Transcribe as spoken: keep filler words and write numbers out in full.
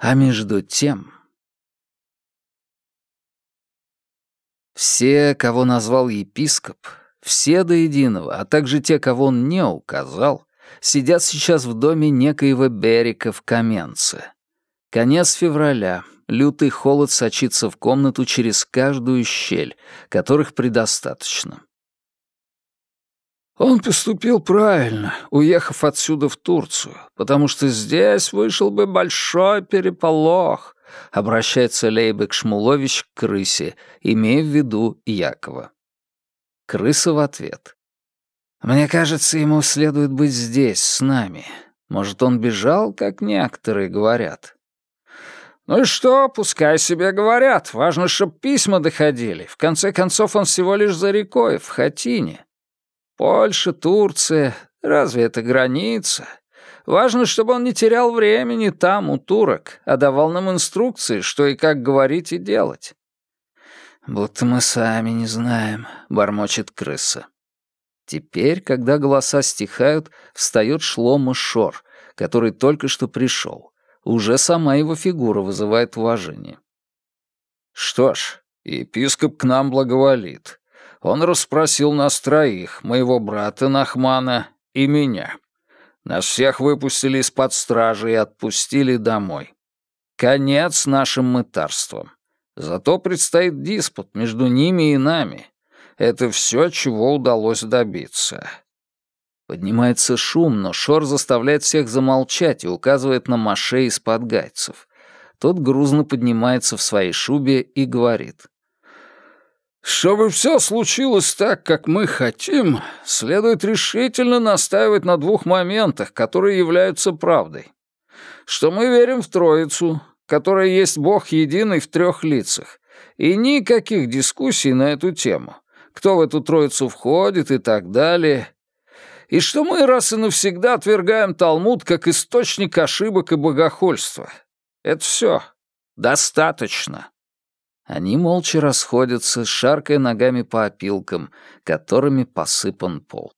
А между тем... Все, кого назвал епископ, все до единого, а также те, кого он не указал, сидят сейчас в доме некоего Берика в Каменце. Конец февраля, лютый холод сочится в комнату через каждую щель, которых предостаточно. Он поступил правильно, уехав отсюда в Турцию, потому что здесь вышел бы большой переполох, обращается Лейбек Шмулович к крысе, имея в виду Якова. Крыса в ответ. «Мне кажется, ему следует быть здесь, с нами. Может, он бежал, как некоторые говорят?» «Ну и что, пускай себе говорят. Важно, чтоб письма доходили. В конце концов, он всего лишь за рекой, в Хатине. Польша, Турция, разве это граница? Важно, чтобы он не терял времени там, у турок, а давал нам инструкции, что и как говорить и делать». «Будто мы сами не знаем», — бормочет крыса. Теперь, когда голоса стихают, встает Шломо Шор, который только что пришел. Уже сама его фигура вызывает уважение. «Что ж, епископ к нам благоволит. Он расспросил нас троих, моего брата Нахмана и меня. Нас всех выпустили из-под стражи и отпустили домой. Конец нашим мытарствам. Зато предстоит диспут между ними и нами. Это все, чего удалось добиться». Поднимается шум, но Шор заставляет всех замолчать и указывает на Моше из-под гайцев. Тот грузно поднимается в своей шубе и говорит. «Чтобы все случилось так, как мы хотим, следует решительно настаивать на двух моментах, которые являются правдой. Что мы верим в Троицу, которая есть Бог единый в трех лицах, и никаких дискуссий на эту тему, кто в эту Троицу входит и так далее, и что мы раз и навсегда отвергаем Талмуд как источник ошибок и богохульства. Это все. Достаточно». Они молча расходятся, шаркая ногами по опилкам, которыми посыпан пол.